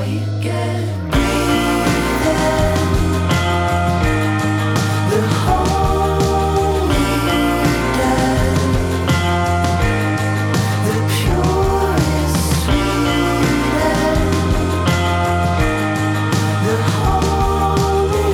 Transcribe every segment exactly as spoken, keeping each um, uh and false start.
you get. Breathing the holy dead, the purest sweetest, the holy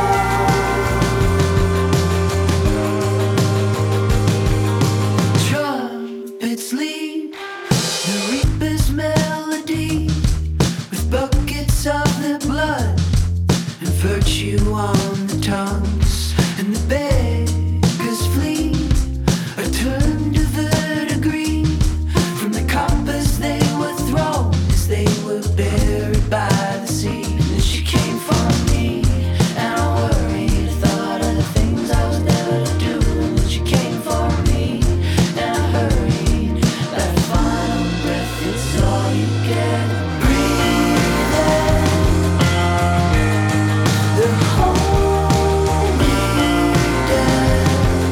dead. Trumpets lead the reaper's melody with buckets of their blood and virtue on the tongues, and the beggars flee or turn to verdigris from the coppers they were thrown as they were buried by the sea. And then she came for me, and I worried, thought of the things I was never to do. And then she came for me, and I hurried. That final breath is all you get. Breathing the holy dead,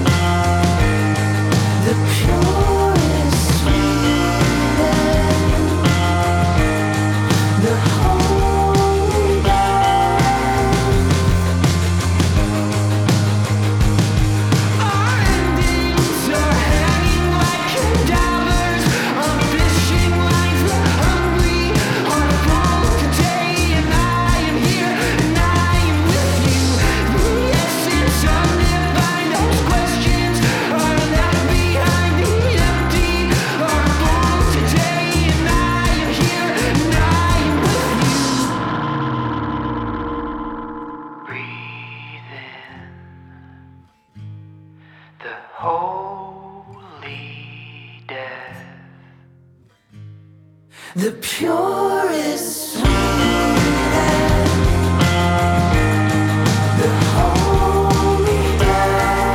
the purest sweetest, the holy dead. Our endings are hanging like cadavers on fishing lines. We're hungry on a cold day, and I am here and I am with you. The essence undefined, those questions are left behind. The empty are full today, and I am here and I am with you. Breathe in the holy death, the purest sweetest, the holy death.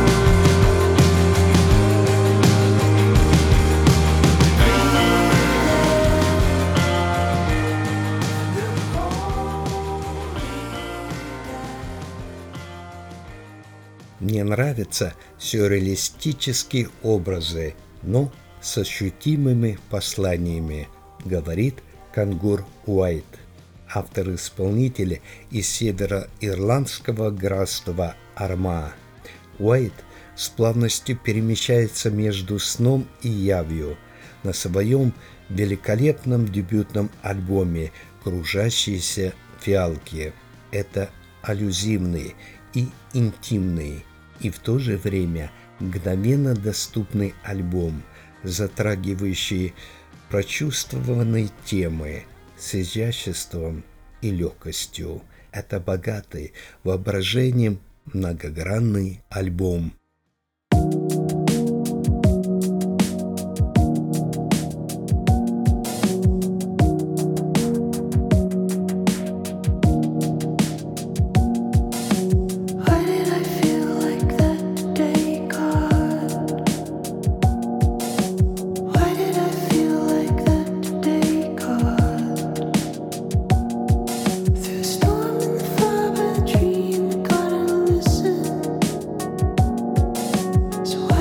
Мне нравятся сюрреалистические образы, но с ощутимыми посланиями, говорит Кангур Уайт, автор-исполнитель из североирландского графства Армагh. Уайт с плавностью перемещается между сном и явью на своем великолепном дебютном альбоме «Кружащиеся фиалки». Это аллюзивный и интимный, и в то же время мгновенно доступный альбом, затрагивающий прочувствованные темы с изяществом и легкостью. Это богатый воображением многогранный альбом. Why did I feel like that today, God? Why did I feel like that today, God? Through the storm and the fire by the tree and the garden, I listen. So why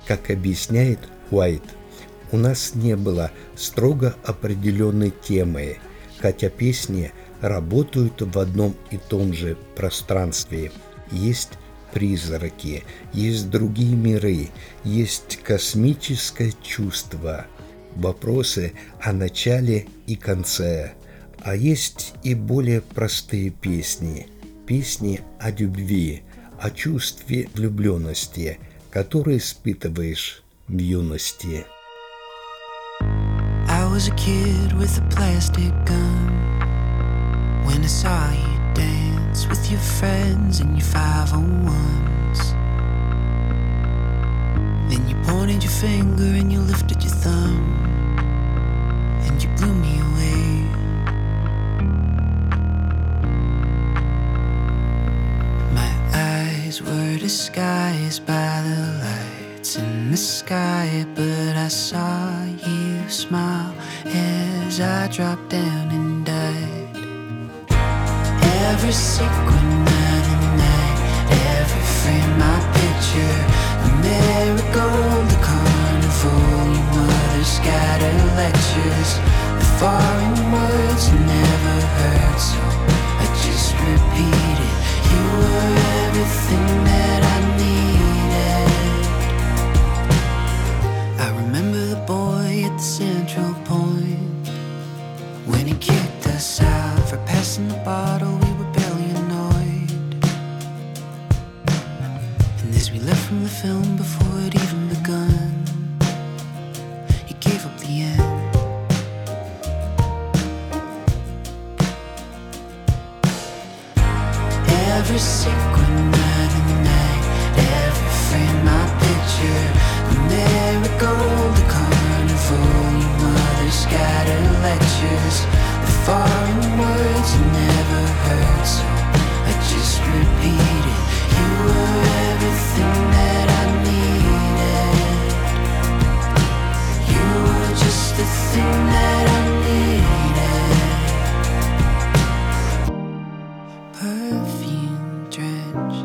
Как объясняет Уайт, у нас не было строго определенной темы, хотя песни работают в одном и том же пространстве. Есть призраки, есть другие миры, есть космическое чувство, вопросы о начале и конце. А есть и более простые песни, песни о любви, о чувстве влюбленности, которые испытываешь в юности. I was a kid with a plastic gun when I saw you dance with your friends in your five oh ones. Then you pointed your finger and you lifted your thumb and you blew me away. My eyes were disguised by the lights in the sky, but I saw you smile as I dropped down and died. Every sequin of the night, every frame I picture, the marigold, the carnival, your mother's scattered lectures, the foreign words never heard, so I just repeated. You were everything that I needed. I remember the boy at the Central Point when he kicked us out for passing the bottle. We were barely annoyed, and as we left from the film before it even begun, he gave up the end. Every sequin of the night, every frame I picture, the marigold, the carnival, your mother's scattered lectures, the foreign words I never heard, so I just repeated. You were everything that I needed. You were just the thing that I needed. Perfume drenched,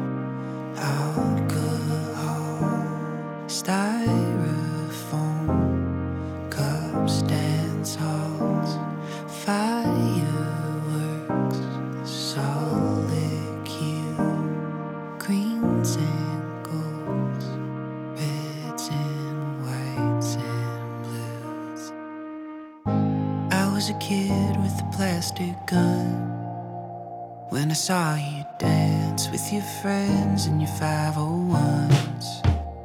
alcohol, styrofoam, cups, dance halls, fireworks, solid hue, greens and golds, reds and whites and blues. I was a kid with a plastic gun when I saw you dance with your friends in your five oh ones.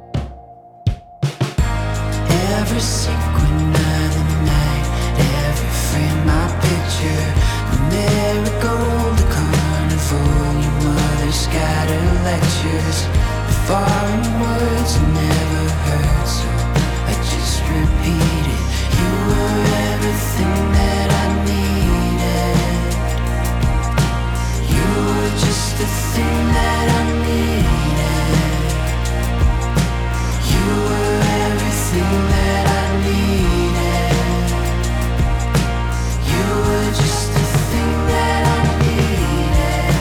Every sequin of the night, every frame I picture, the marigold, the carnival, your mother's scattered lectures, the foreign words I never heard, so I just repeated. You were everything that I needed. You were just the thing that I needed. You were everything that I needed. You were just the thing that I needed.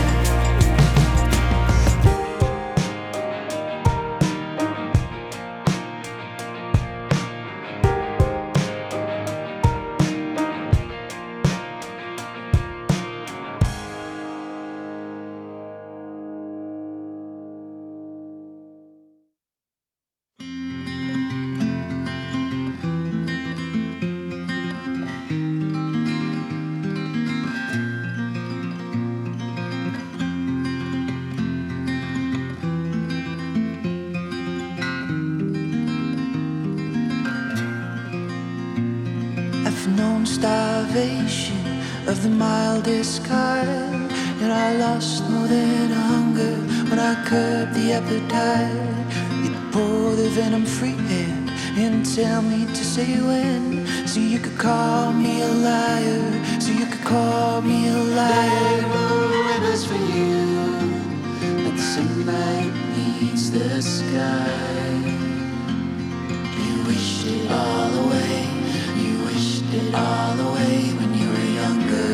I've known starvation of the mildest kind, and I lost more than hunger when I curbed the appetite. You'd pour the venom freehand and tell me to say when, so you could call me a liar, so you could call me a liar. No rivers for you, like sunlight meets the sky. You wished it all away. You wished it all away when you were younger.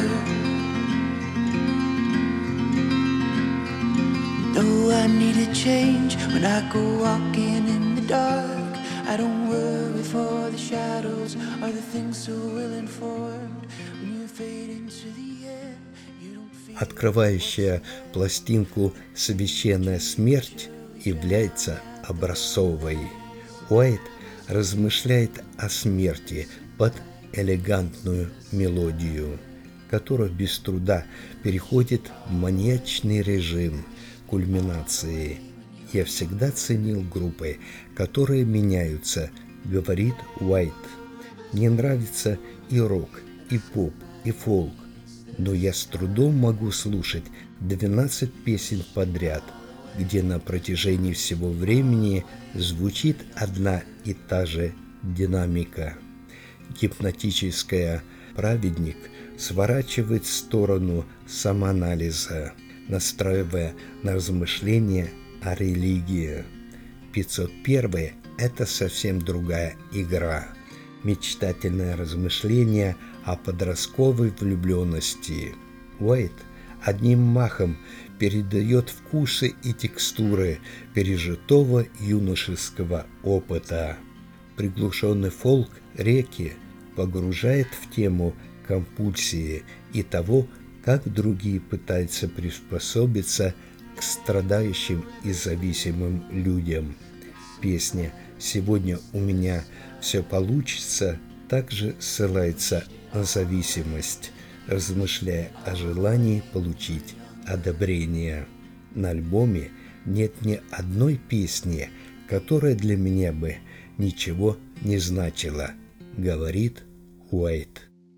Know I needed change when I go walking in the dark. I don't worry for the shadows or the things so ill-informed. When you fade into the air, you don't feel... Открывающая пластинку «Священная смерть» является образцовой. Уайт размышляет о смерти под элегантную мелодию, которая без труда переходит в маньячный режим кульминации. «Я всегда ценил группы, которые меняются», — говорит Уайт. «Мне нравится и рок, и поп, и фолк, но я с трудом могу слушать двенадцать песен подряд, где на протяжении всего времени звучит одна и та же динамика». Гипнотическая «Праведник» сворачивает в сторону самоанализа, настраивая на размышления о религии. пятьсот один – это совсем другая игра. Мечтательное размышление о подростковой влюбленности. Уайт одним махом передает вкусы и текстуры пережитого юношеского опыта. Приглушенный фолк «Реки» погружает в тему компульсии и того, как другие пытаются приспособиться к страдающим и зависимым людям. Песня «Сегодня у меня все получится» также ссылается на зависимость, размышляя о желании получить одобрение. На альбоме нет ни одной песни, которая для меня бы ничего не значила, говорит Уайт.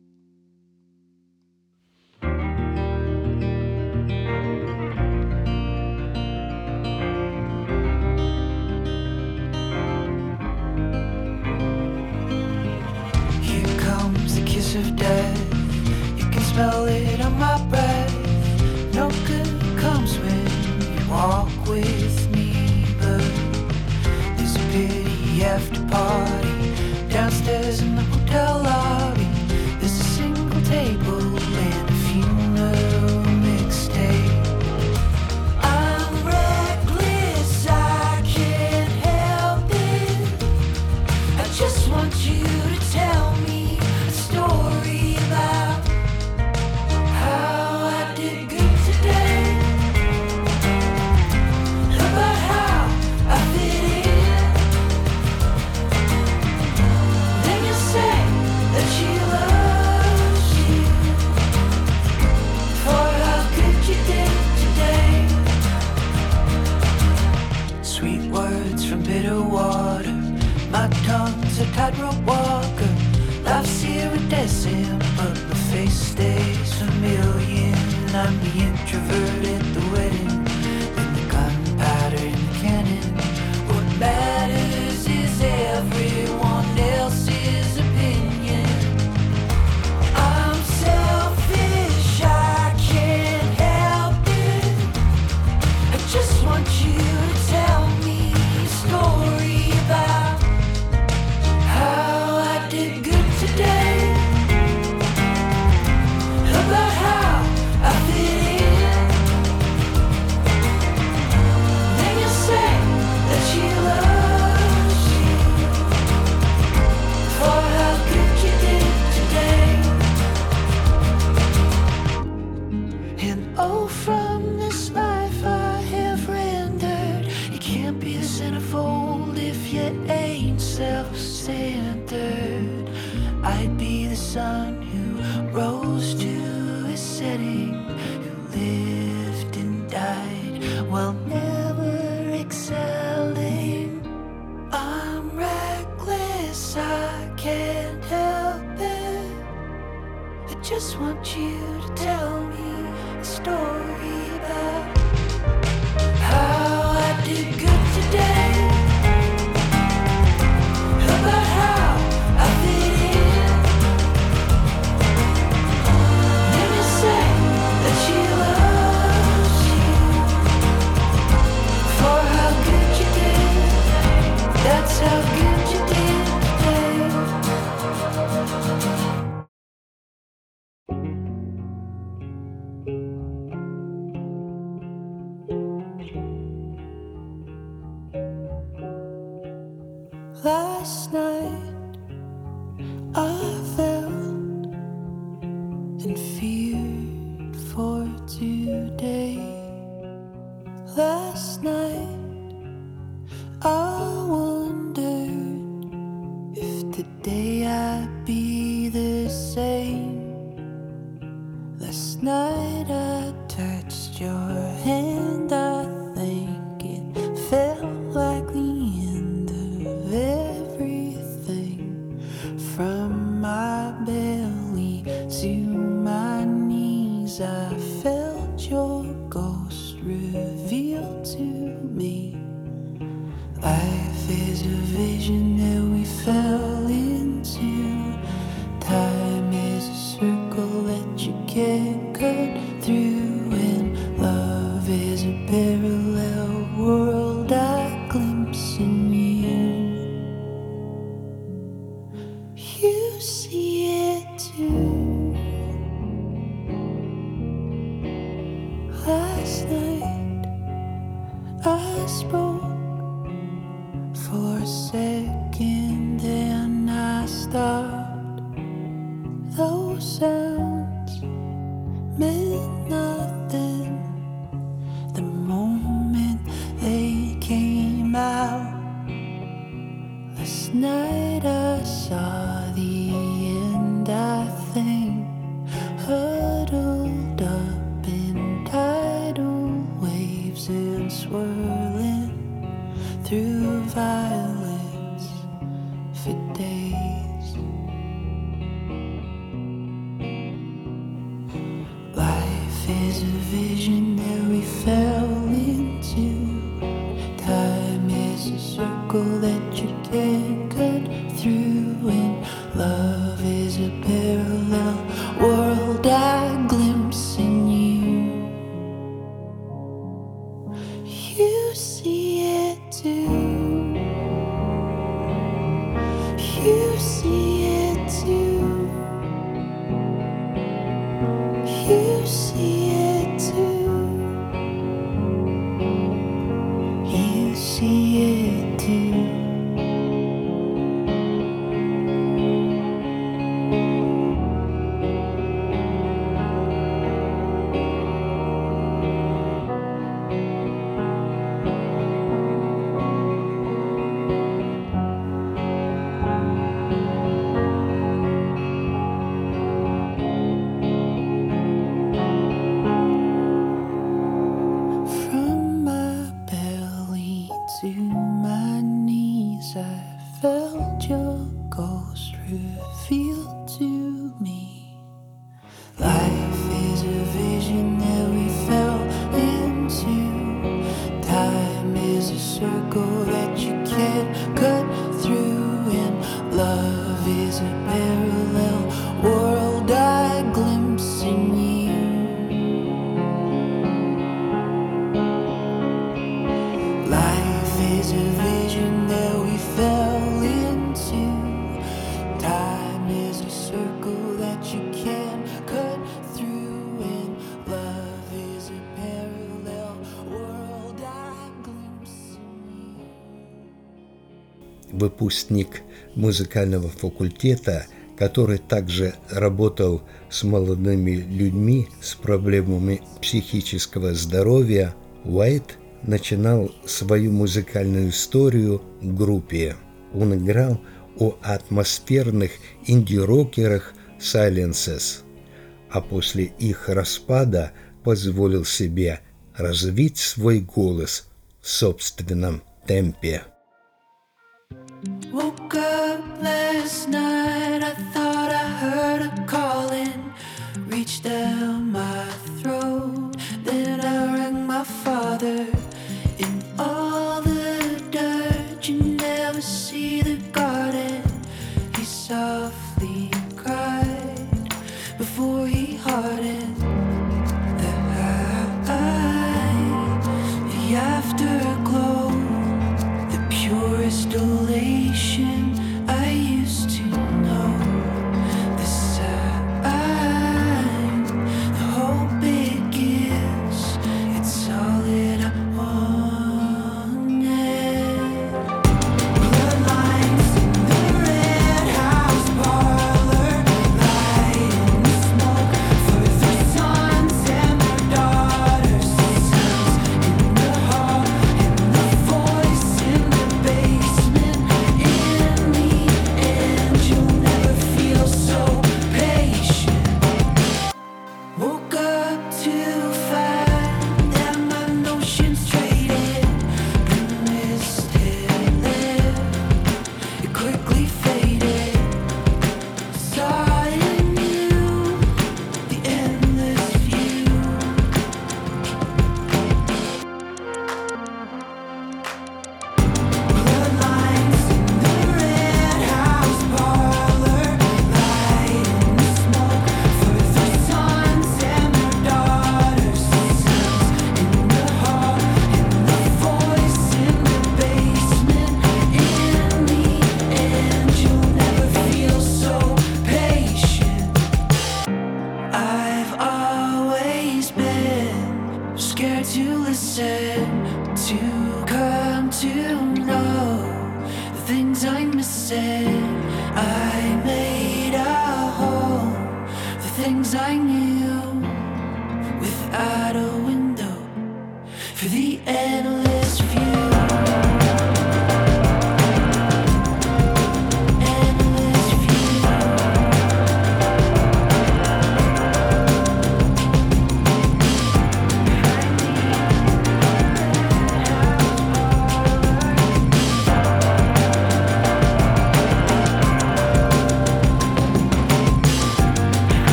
Here comes the kiss of death. You can smell it on my breath. No good comes when you walk with me, but there's a pity after party downstairs in the hotel lobby. There's a single table and a funeral mixtape. I'm reckless, I can't help it. I just want you to tell me a story about how I did good today, about how I fit in. Then you say that she loves you for how good you did today. Sweet words from bitter water. My tongue's a tightrope walker. Life's iridescent, but my face stays familiar. I'm the introvert at the wedding, and the gunpowder in the cannon. What matters is everyone else's opinion. I'm selfish, I can't help it. I just want you to tell me a story about how I did good today, about how I fit in. Then you say that she loves you for how good you did today. And oh, from this life I have rendered, you can't be a centerfold if you ain't self-centered. I'd be the sun who rose to a setting, who lived and died while never excelling. I'm reckless, I can't help it. I just want you to tell me a story about how I did good today, about how I fit in. Then you say that she loves you for how good you did. That's how good you did today. Last night I felt and feared for today. Last night I wondered if today I'd be the same. Last night I touched your hand, I think it felt like the end of everything. From my belly to my knees, I felt your ghost revealed to me. Life is a vision that we fell into. Time is a circle that you can't cut through, and love is a parallel world I glimpse in you. You see it too. Last night I spoke for a second, then I stopped. Those sounds meant nothing the moment they came out. Last night I saw the end, I think, huddled up in tidal waves and swirling through violence for days. Life is a vision that we fell into. Time is a circle that you can't cut through, and love is a parallel world I glimpse in you. You see it too. You see it too. You see it too. You see it too. From my belly to my knees, I felt your ghost revealed to me. Life is a vision that we fell into. Time is a circle that you can't cut through, and love is a parallel world I glimpse in you. Life is a vision that we fell into. Time is a circle that you can't cut through, and love is a parallel world I glimpse in you. Выпускник музыкального факультета, который также работал с молодыми людьми с проблемами психического здоровья, Уайт начинал свою музыкальную историю в группе. Он играл у атмосферных инди-рокерах Silences, а после их распада позволил себе развить свой голос в собственном темпе. Woke up last night, I thought I heard a calling, reached down my throat, then I rang my father. In all the dirt, you never see the garden. He softly cried before he hardened. The high, the afterglow, the purest elation I used to know. The sign, the hope it gives, it's all that I wanted. Bloodline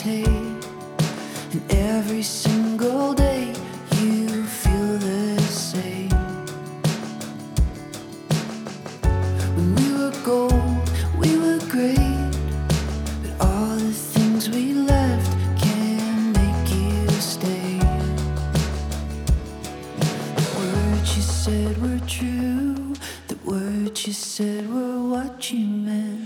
hesitate, and every single day you feel the same. When we were gold, we were great, but all the things we left can make you stay. The words you said were true, the words you said were what you meant.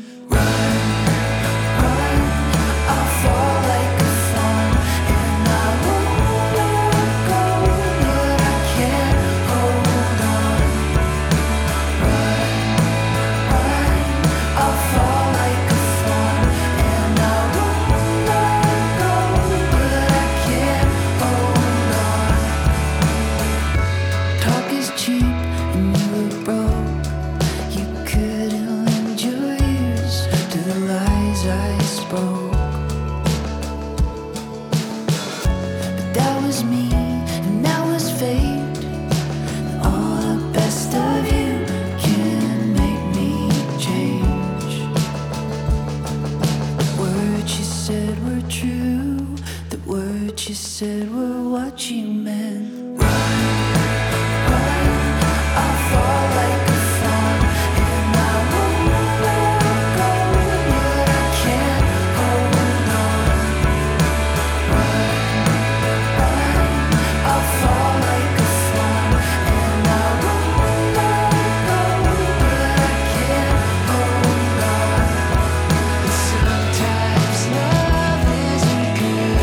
You said were what you meant. Run, run, I'll fall like a fawn, and I won't let go, but I can't hold on. Run, run, I'll fall like a fawn, and I won't let go, but I can't hold on. But sometimes love isn't good.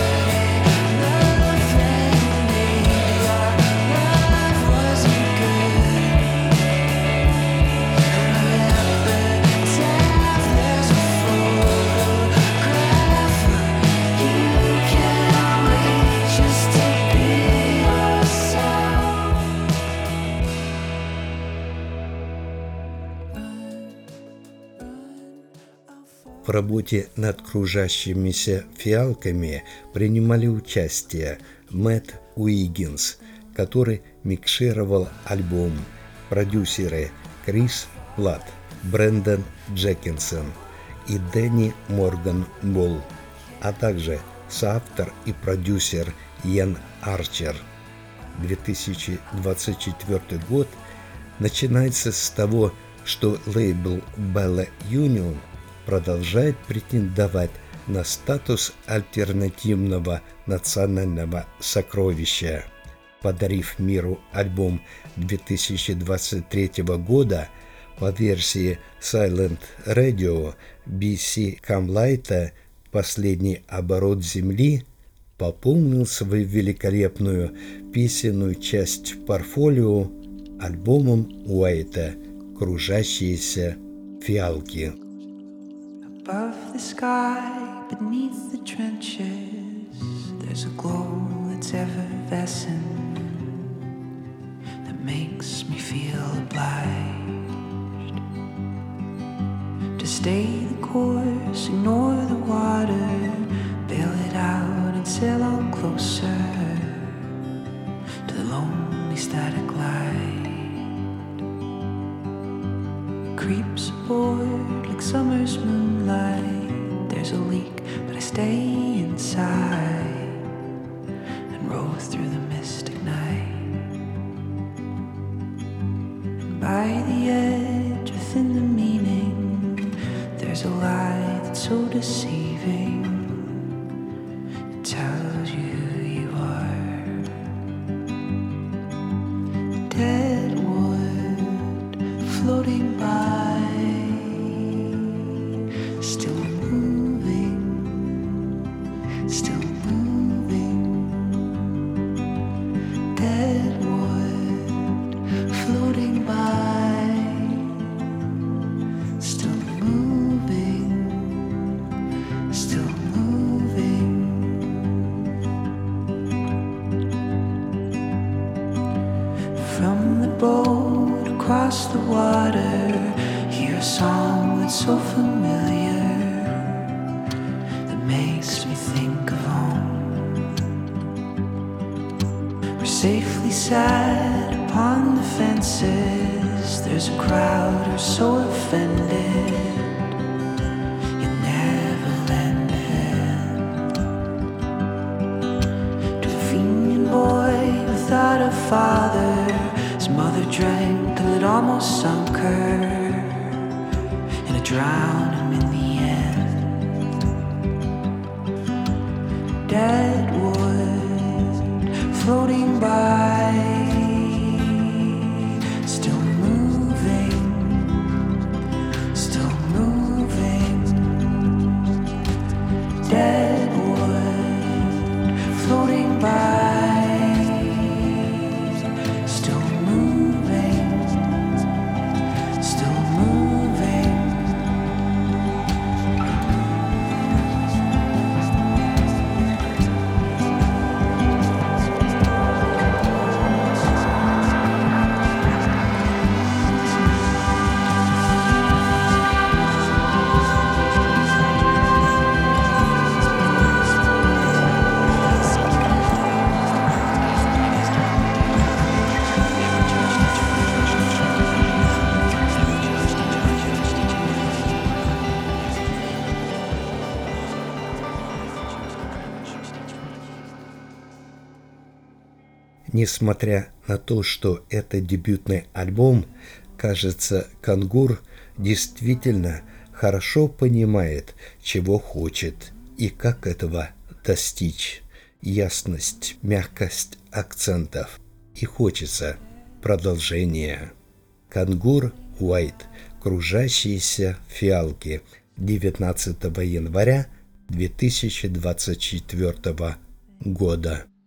В работе над кружащимися фиалками принимали участие Мэтт Уиггинс, который микшировал альбом, продюсеры Крис Платт, Брэндон Джекинсон и Дэнни Морган Болл, а также соавтор и продюсер Иэн Арчер. две тысячи двадцать четвёртый год начинается с того, что лейбл Bella Union продолжает претендовать на статус альтернативного национального сокровища, подарив миру альбом две тысячи двадцать третьего года по версии Silent Radio би си Come Light «Последний оборот Земли» пополнил свою великолепную песенную часть портфолио альбомом Уайта «Кружащиеся фиалки». Above the sky, beneath the trenches, there's a glow that's effervescent that makes me feel obliged to stay the course, ignore the water, bail it out and sail on closer to the lonely static light. Creeps aboard like summer's moonlight. There's a leak, but I stay inside and roll through the mystic night. And by the edge, within the meaning, there's a lie that's so deceiving. It tells you who you are. Dead wood floating by. Across the water, hear a song that's so familiar, that makes me think of home. We're safely sat upon the fences. There's a crowd who's so offended. father. His mother drank till it almost sunk her, and it drowned him in the end. Deadwood floating by, still moving, still moving. Deadwood floating by, still moving, still moving. Несмотря на то, что это дебютный альбом, кажется, Кангур действительно хорошо понимает, чего хочет и как этого достичь. Ясность, мягкость акцентов. И хочется продолжения. Кангур Уайт. Кружащиеся фиалки. девятнадцатого января две тысячи двадцать четвёртого года.